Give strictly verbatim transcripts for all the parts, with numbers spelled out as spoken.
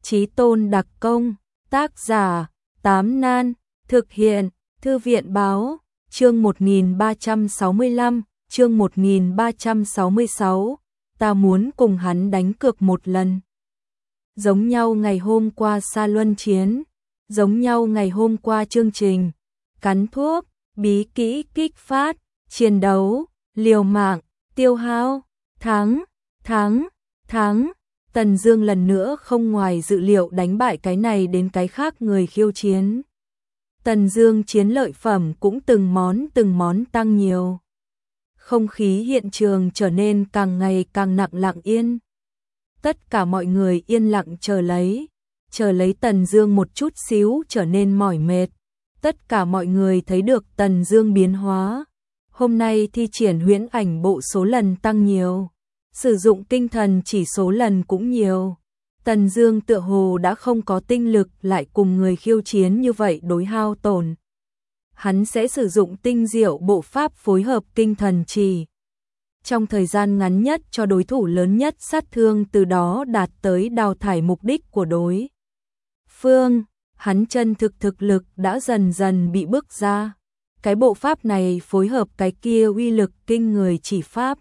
Chí tôn đặc công, tác giả, Tám Nan, thực hiện, Thư viện báo, chương một nghìn ba trăm sáu mươi lăm, chương một nghìn ba trăm sáu mươi sáu, ta muốn cùng hắn đánh cược một lần. Giống nhau ngày hôm qua Sa Luân chiến, giống nhau ngày hôm qua chương trình, cắn thuốc, bí kỹ kích phát, chiến đấu, liều mạng, tiêu hao, thắng, thắng, thắng. Tần Dương lần nữa không ngoài dự liệu đánh bại cái này đến cái khác người khiêu chiến. Tần Dương chiến lợi phẩm cũng từng món từng món tăng nhiều. Không khí hiện trường trở nên càng ngày càng nặng lặng yên. Tất cả mọi người yên lặng chờ lấy, chờ lấy Tần Dương một chút xíu trở nên mỏi mệt. Tất cả mọi người thấy được Tần Dương biến hóa. Hôm nay thi triển huyễn ảnh bộ số lần tăng nhiều, sử dụng tinh thần chỉ số lần cũng nhiều. Tần Dương tựa hồ đã không có tinh lực lại cùng người khiêu chiến như vậy đối hao tổn. Hắn sẽ sử dụng tinh diệu bộ pháp phối hợp tinh thần chỉ. Trong thời gian ngắn nhất cho đối thủ lớn nhất sát thương, từ đó đạt tới đào thải mục đích của đối phương. Hắn chân thực thực lực đã dần dần bị bức ra. Cái bộ pháp này phối hợp cái kia uy lực kinh người chỉ pháp.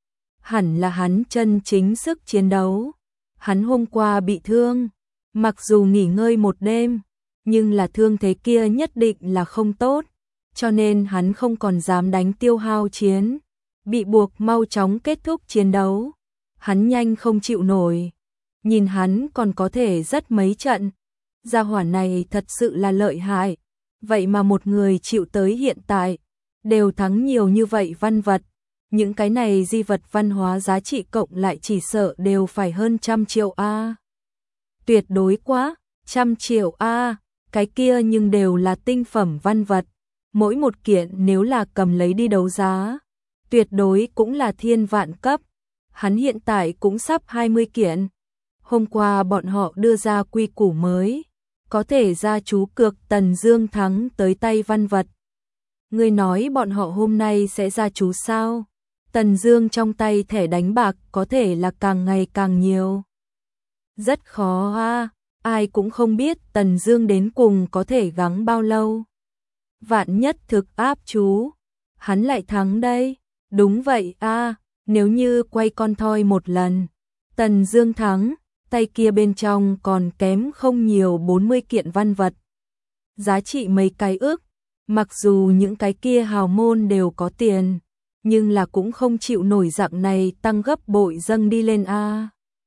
Hẳn là hắn chân chính sức chiến đấu. Hắn hôm qua bị thương, mặc dù nghỉ ngơi một đêm, nhưng là thương thế kia nhất định là không tốt, cho nên hắn không còn dám đánh tiêu hao chiến, bị buộc mau chóng kết thúc chiến đấu. Hắn nhanh không chịu nổi, nhìn hắn còn có thể rất mấy trận. Gia hỏa này thật sự là lợi hại, vậy mà một người chịu tới hiện tại, đều thắng nhiều như vậy văn vật. Những cái này di vật văn hóa giá trị cộng lại chỉ sợ đều phải hơn trăm triệu a. Tuyệt đối quá, trăm triệu a, cái kia nhưng đều là tinh phẩm văn vật, mỗi một kiện nếu là cầm lấy đi đấu giá, tuyệt đối cũng là thiên vạn cấp. Hắn hiện tại cũng sắp hai mươi kiện. Hôm qua bọn họ đưa ra quy củ mới, có thể ra chú cược Tần Dương thắng tới tay văn vật. Ngươi nói bọn họ hôm nay sẽ ra chú sao? Tần Dương trong tay thẻ đánh bạc có thể là càng ngày càng nhiều. Rất khó a, ai cũng không biết Tần Dương đến cùng có thể gắng bao lâu. Vạn nhất thực áp chú, hắn lại thắng đây. Đúng vậy a, nếu như quay con thoi một lần, Tần Dương thắng, tay kia bên trong còn kém không nhiều bốn mươi kiện văn vật. Giá trị mấy cái ức, mặc dù những cái kia hào môn đều có tiền, nhưng là cũng không chịu nổi dạng này tăng gấp bội dâng đi lên a.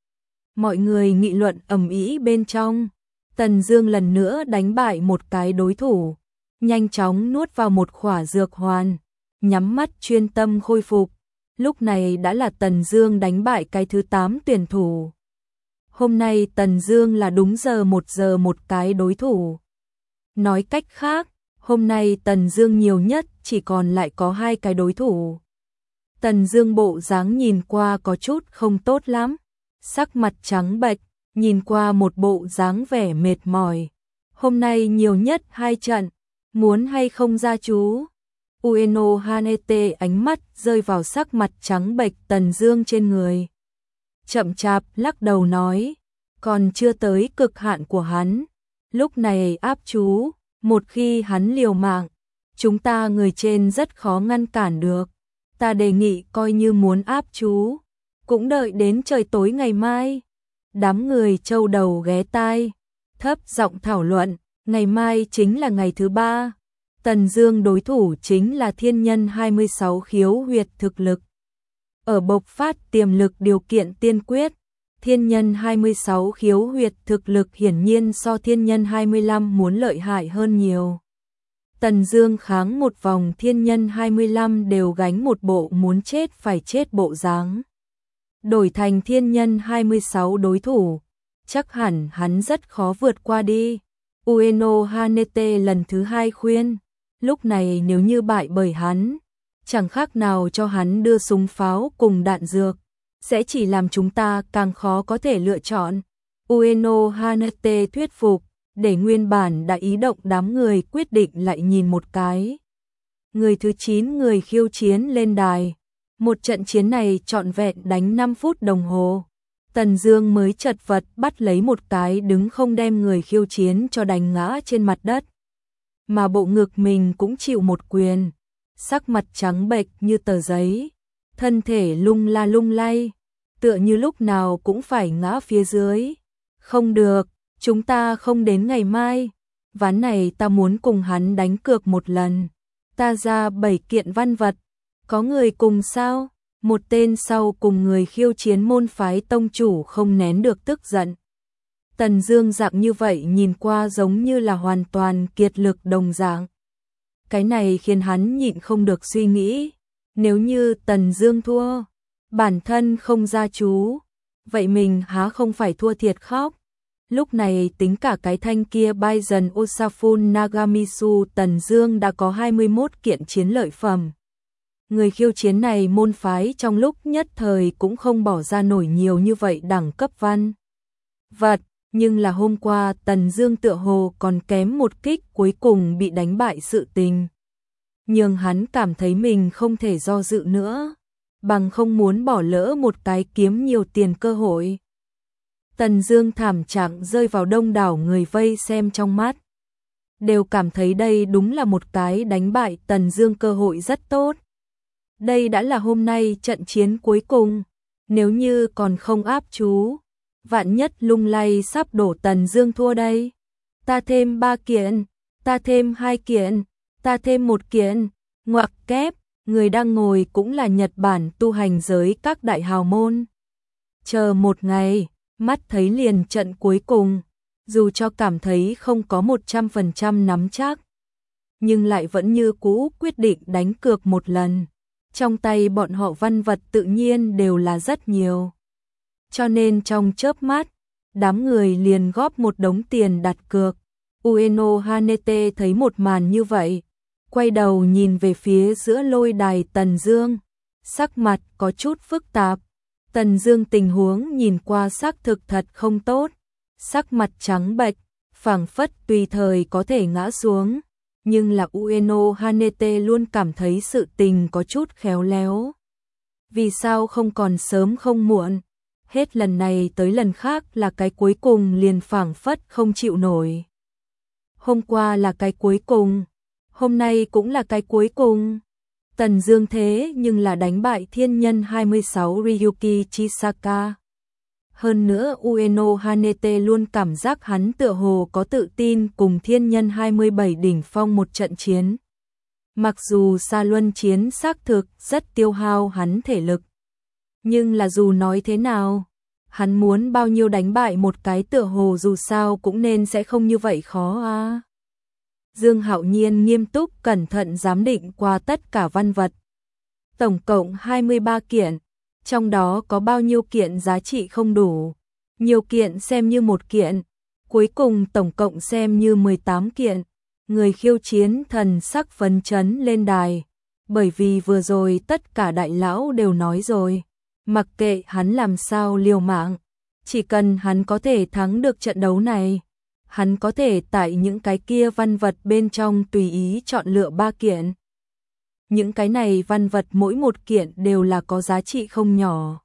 Mọi người nghị luận ầm ĩ bên trong. Tần Dương lần nữa đánh bại một cái đối thủ, nhanh chóng nuốt vào một khỏa dược hoàn, nhắm mắt chuyên tâm khôi phục. Lúc này đã là Tần Dương đánh bại cái thứ tám tuyển thủ. Hôm nay Tần Dương là đúng giờ một giờ một cái đối thủ. Nói cách khác, hôm nay Tần Dương nhiều nhất chỉ còn lại có hai cái đối thủ. Tần Dương bộ dáng nhìn qua có chút không tốt lắm, sắc mặt trắng bệch, nhìn qua một bộ dáng vẻ mệt mỏi. Hôm nay nhiều nhất hai trận, muốn hay không ra chú? Ueno Hanete ánh mắt rơi vào sắc mặt trắng bệch Tần Dương trên người. Chậm chạp lắc đầu nói, còn chưa tới cực hạn của hắn. Lúc này áp chú, một khi hắn liều mạng, chúng ta người trên rất khó ngăn cản được. Ta đề nghị coi như muốn áp chú, cũng đợi đến trời tối ngày mai. Đám người châu đầu ghé tai, thấp giọng thảo luận, ngày mai chính là ngày thứ ba. Tần Dương đối thủ chính là thiên nhân hai mươi sáu khiếu huyệt thực lực. Ở bộc phát tiềm lực điều kiện tiên quyết, thiên nhân hai mươi sáu khiếu huyệt thực lực hiển nhiên so thiên nhân hai mươi lăm muốn lợi hại hơn nhiều. Tần Dương kháng một vòng thiên nhân hai mươi lăm đều gánh một bộ muốn chết phải chết bộ dáng. Đổi thành thiên nhân hai mươi sáu đối thủ, chắc hẳn hắn rất khó vượt qua đi. Ueno Hanete lần thứ hai khuyên, lúc này nếu như bại bởi hắn, chẳng khác nào cho hắn đưa súng pháo cùng đạn dược, sẽ chỉ làm chúng ta càng khó có thể lựa chọn. Ueno Hanete thuyết phục, để nguyên bản đã ý động đám người quyết định lại nhìn một cái. Người thứ chín người khiêu chiến lên đài. Một trận chiến này trọn vẹn đánh năm phút đồng hồ. Tần Dương mới chật vật bắt lấy một cái đứng không đem người khiêu chiến cho đánh ngã trên mặt đất. Mà bộ ngực mình cũng chịu một quyền, sắc mặt trắng bệch như tờ giấy, thân thể lung la lung lay, tựa như lúc nào cũng phải ngã phía dưới. Không được, chúng ta không đến ngày mai, ván này ta muốn cùng hắn đánh cược một lần. Ta ra bảy kiện văn vật, có người cùng sao? Một tên sau cùng người khiêu chiến môn phái tông chủ không nén được tức giận. Tần Dương dạng như vậy nhìn qua giống như là hoàn toàn kiệt lực đồng dạng. Cái này khiến hắn nhịn không được suy nghĩ, nếu như Tần Dương thua, bản thân không gia chú, vậy mình há không phải thua thiệt khóc. Lúc này tính cả cái thanh kia Baizen Osafun Nagamitsu, Tần Dương đã có hai mươi mốt kiện chiến lợi phẩm. Người khiêu chiến này môn phái trong lúc nhất thời cũng không bỏ ra nổi nhiều như vậy đẳng cấp văn vật, nhưng là hôm qua Tần Dương tựa hồ còn kém một kích cuối cùng bị đánh bại sự tình. Nhưng hắn cảm thấy mình không thể do dự nữa, bằng không muốn bỏ lỡ một cái kiếm nhiều tiền cơ hội. Tần Dương thảm trạng rơi vào đông đảo người vây xem trong mắt, đều cảm thấy đây đúng là một cái đánh bại Tần Dương cơ hội rất tốt. Đây đã là hôm nay trận chiến cuối cùng, nếu như còn không áp chú, vạn nhất lung lay sắp đổ Tần Dương thua đây. Ta thêm ba kiện, ta thêm hai kiện, ta thêm một kiện, ngoặc kép, người đang ngồi cũng là Nhật Bản tu hành giới các đại hào môn. Chờ một ngày, mắt thấy liền trận cuối cùng, dù cho cảm thấy không có một trăm phần trăm nắm chắc, nhưng lại vẫn như cũ quyết định đánh cược một lần. Trong tay bọn họ văn vật tự nhiên đều là rất nhiều. Cho nên trong chớp mắt, đám người liền góp một đống tiền đặt cược. Ueno Hanete thấy một màn như vậy, quay đầu nhìn về phía giữa lôi đài Tần Dương, sắc mặt có chút phức tạp. Tần Dương tình huống nhìn qua xác thực thật không tốt, sắc mặt trắng bệch, phảng phất tùy thời có thể ngã xuống. Nhưng là Ueno Hanete luôn cảm thấy sự tình có chút khéo léo. Vì sao không còn sớm không muộn, hết lần này tới lần khác là cái cuối cùng liền phảng phất không chịu nổi. Hôm qua là cái cuối cùng, hôm nay cũng là cái cuối cùng. Tần Dương thế nhưng là đánh bại thiên nhân hai mươi sáu Ryuki Chisaka. Hơn nữa Ueno Hanete luôn cảm giác hắn tựa hồ có tự tin cùng thiên nhân hai mươi bảy đỉnh phong một trận chiến. Mặc dù xa luân chiến xác thực rất tiêu hao hắn thể lực, nhưng là dù nói thế nào, hắn muốn bao nhiêu đánh bại một cái tựa hồ dù sao cũng nên sẽ không như vậy khó à. Dương Hạo Nhiên nghiêm túc cẩn thận giám định qua tất cả văn vật. Tổng cộng hai mươi ba kiện. Trong đó có bao nhiêu kiện giá trị không đủ, nhiều kiện xem như một kiện, cuối cùng tổng cộng xem như mười tám kiện. Người khiêu chiến thần sắc phấn chấn lên đài, bởi vì vừa rồi tất cả đại lão đều nói rồi, mặc kệ hắn làm sao liều mạng, chỉ cần hắn có thể thắng được trận đấu này, hắn có thể tại những cái kia văn vật bên trong tùy ý chọn lựa ba kiện. Những cái này văn vật mỗi một kiện đều là có giá trị không nhỏ.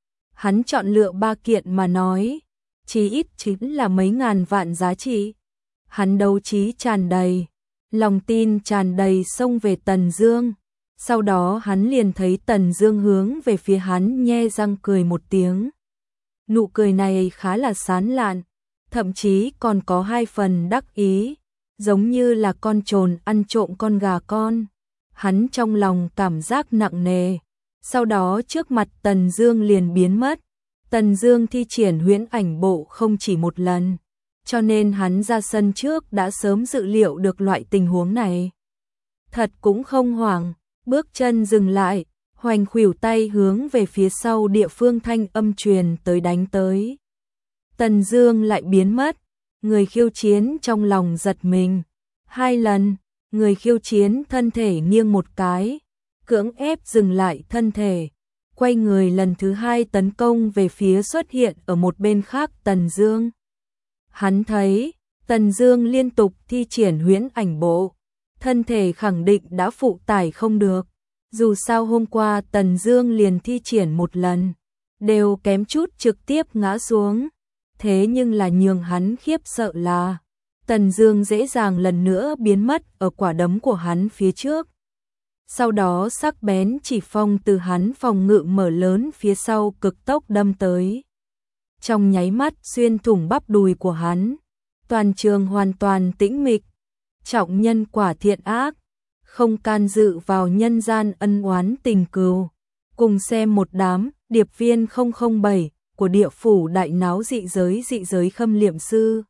Hắn chọn lựa ba kiện mà nói, chí ít chính là mấy ngàn vạn giá trị. Hắn đấu trí tràn đầy, lòng tin tràn đầy xông về Tần Dương. Sau đó hắn liền thấy Tần Dương hướng về phía hắn nhe răng cười một tiếng. Nụ cười này khá là sán lạn, thậm chí còn có hai phần đắc ý, giống như là con trồn ăn trộm con gà con. Hắn trong lòng cảm giác nặng nề, sau đó trước mặt Tần Dương liền biến mất. Tần Dương thi triển huyễn ảnh bộ không chỉ một lần, cho nên hắn ra sân trước đã sớm dự liệu được loại tình huống này. Thật cũng không hoảng, bước chân dừng lại, hoành khuỷu tay hướng về phía sau địa phương thanh âm truyền tới đánh tới. Tần Dương lại biến mất, người khiêu chiến trong lòng giật mình. Hai lần, người khiêu chiến thân thể nghiêng một cái, cưỡng ép dừng lại thân thể, quay người lần thứ hai tấn công về phía xuất hiện ở một bên khác Tần Dương. Hắn thấy, Tần Dương liên tục thi triển huyễn ảnh bộ, thân thể khẳng định đã phụ tải không được. Dù sao hôm qua Tần Dương liền thi triển một lần, đều kém chút trực tiếp ngã xuống. Thế nhưng là nhường hắn khiếp sợ là Tần Dương dễ dàng lần nữa biến mất ở quả đấm của hắn phía trước. Sau đó sắc bén chỉ phong từ hắn phòng ngự mở lớn phía sau cực tốc đâm tới. Trong nháy mắt xuyên thủng bắp đùi của hắn, toàn trường hoàn toàn tĩnh mịch. Trọng nhân quả thiện ác, không can dự vào nhân gian ân oán tình cừu. Cùng xem một đám điệp viên không không bảy của địa phủ đại náo dị giới dị giới khâm liệm sư.